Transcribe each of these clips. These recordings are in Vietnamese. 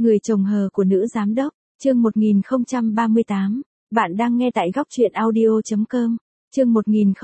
Người chồng hờ của nữ giám đốc, chương 1038, bạn đang nghe tại góc truyện audio.com, chương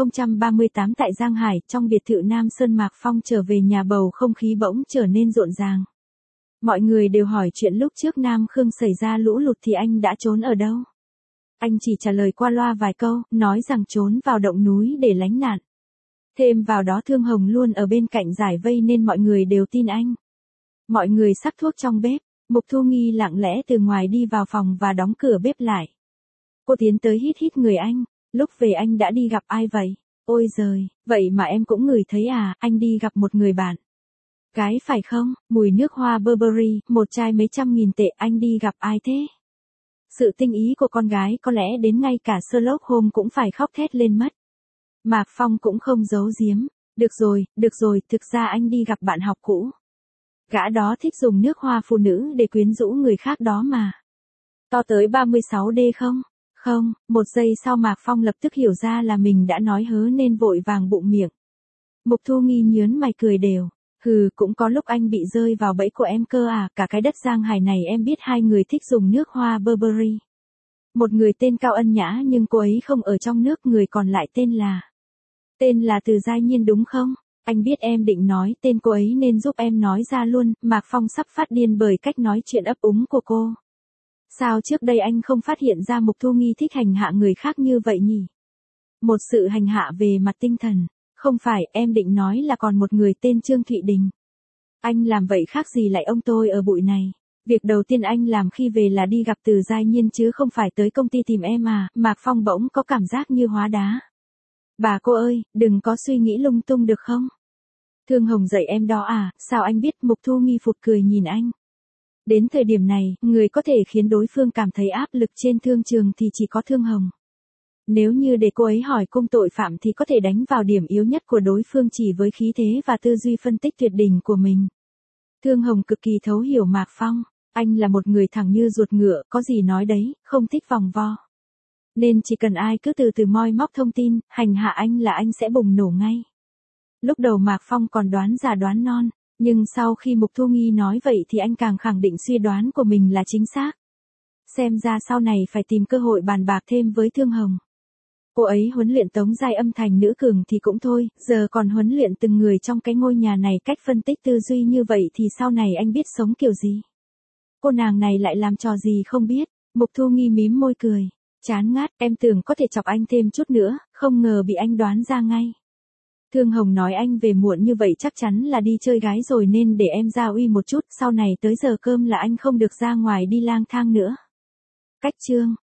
1038 tại Giang Hải, trong biệt thự Nam Sơn Mạc Phong trở về nhà bầu không khí bỗng trở nên rộn ràng. Mọi người đều hỏi chuyện lúc trước Nam Khương xảy ra lũ lụt thì anh đã trốn ở đâu. Anh chỉ trả lời qua loa vài câu, nói rằng trốn vào động núi để lánh nạn. Thêm vào đó Thương Hồng luôn ở bên cạnh giải vây nên mọi người đều tin anh. Mọi người sắc thuốc trong bếp, Mục Thu Nghi lặng lẽ từ ngoài đi vào phòng và đóng cửa bếp lại. Cô tiến tới hít hít người anh, lúc về anh đã đi gặp ai vậy? Ôi giời, vậy mà em cũng ngửi thấy à, anh đi gặp một người bạn. Cái phải không, mùi nước hoa Burberry, một chai mấy trăm nghìn tệ, anh đi gặp ai thế? Sự tinh ý của con gái có lẽ đến ngay cả Sherlock Holmes cũng phải khóc thét lên mất. Mạc Phong cũng không giấu giếm, được rồi, thực ra anh đi gặp bạn học cũ. Gã đó thích dùng nước hoa phụ nữ để quyến rũ người khác đó mà. To tới 36D không? Không, một giây sau Mạc Phong lập tức hiểu ra là mình đã nói hớ nên vội vàng bụng miệng. Mục Thu Nghi nhớn mày cười đều. Cũng có lúc anh bị rơi vào bẫy của em cơ à, cả cái đất Giang Hải này em biết hai người thích dùng nước hoa Burberry. Một người tên Cao Ân Nhã nhưng cô ấy không ở trong nước, người còn lại tên là Từ Giai Nhiên đúng không? Anh biết em định nói tên cô ấy nên giúp em nói ra luôn. Mạc Phong sắp phát điên bởi cách nói chuyện ấp úng của cô. Sao trước đây anh không phát hiện ra Mục Thu Nghi thích hành hạ người khác như vậy nhỉ? Một sự hành hạ về mặt tinh thần. Không phải, em định nói là còn một người tên Trương Thụy Đình. Anh làm vậy khác gì lại ông tôi ở bụi này. Việc đầu tiên anh làm khi về là đi gặp Từ Giai Nhiên chứ không phải tới công ty tìm em à. Mạc Phong bỗng có cảm giác như hóa đá. Bà cô ơi, đừng có suy nghĩ lung tung được không? Thương Hồng dạy em đó à, sao anh biết? Mục Thu Nghi phụt cười nhìn anh. Đến thời điểm này, người có thể khiến đối phương cảm thấy áp lực trên thương trường thì chỉ có Thương Hồng. Nếu như để cô ấy hỏi cung tội phạm thì có thể đánh vào điểm yếu nhất của đối phương chỉ với khí thế và tư duy phân tích tuyệt đỉnh của mình. Thương Hồng cực kỳ thấu hiểu Mạc Phong, anh là một người thẳng như ruột ngựa, có gì nói đấy, không thích vòng vo. Nên chỉ cần ai cứ từ từ moi móc thông tin, hành hạ anh là anh sẽ bùng nổ ngay. Lúc đầu Mạc Phong còn đoán già đoán non, nhưng sau khi Mục Thu Nghi nói vậy thì anh càng khẳng định suy đoán của mình là chính xác. Xem ra sau này phải tìm cơ hội bàn bạc thêm với Thương Hồng. Cô ấy huấn luyện Tống Giai Âm thành nữ cường thì cũng thôi, giờ còn huấn luyện từng người trong cái ngôi nhà này cách phân tích tư duy như vậy thì sau này anh biết sống kiểu gì. Cô nàng này lại làm trò gì không biết. Mục Thu Nghi mím môi cười. Chán ngát, em tưởng có thể chọc anh thêm chút nữa, không ngờ bị anh đoán ra ngay. Thương Hồng nói anh về muộn như vậy chắc chắn là đi chơi gái rồi nên để em ra uy một chút, sau này tới giờ cơm là anh không được ra ngoài đi lang thang nữa. Cách chương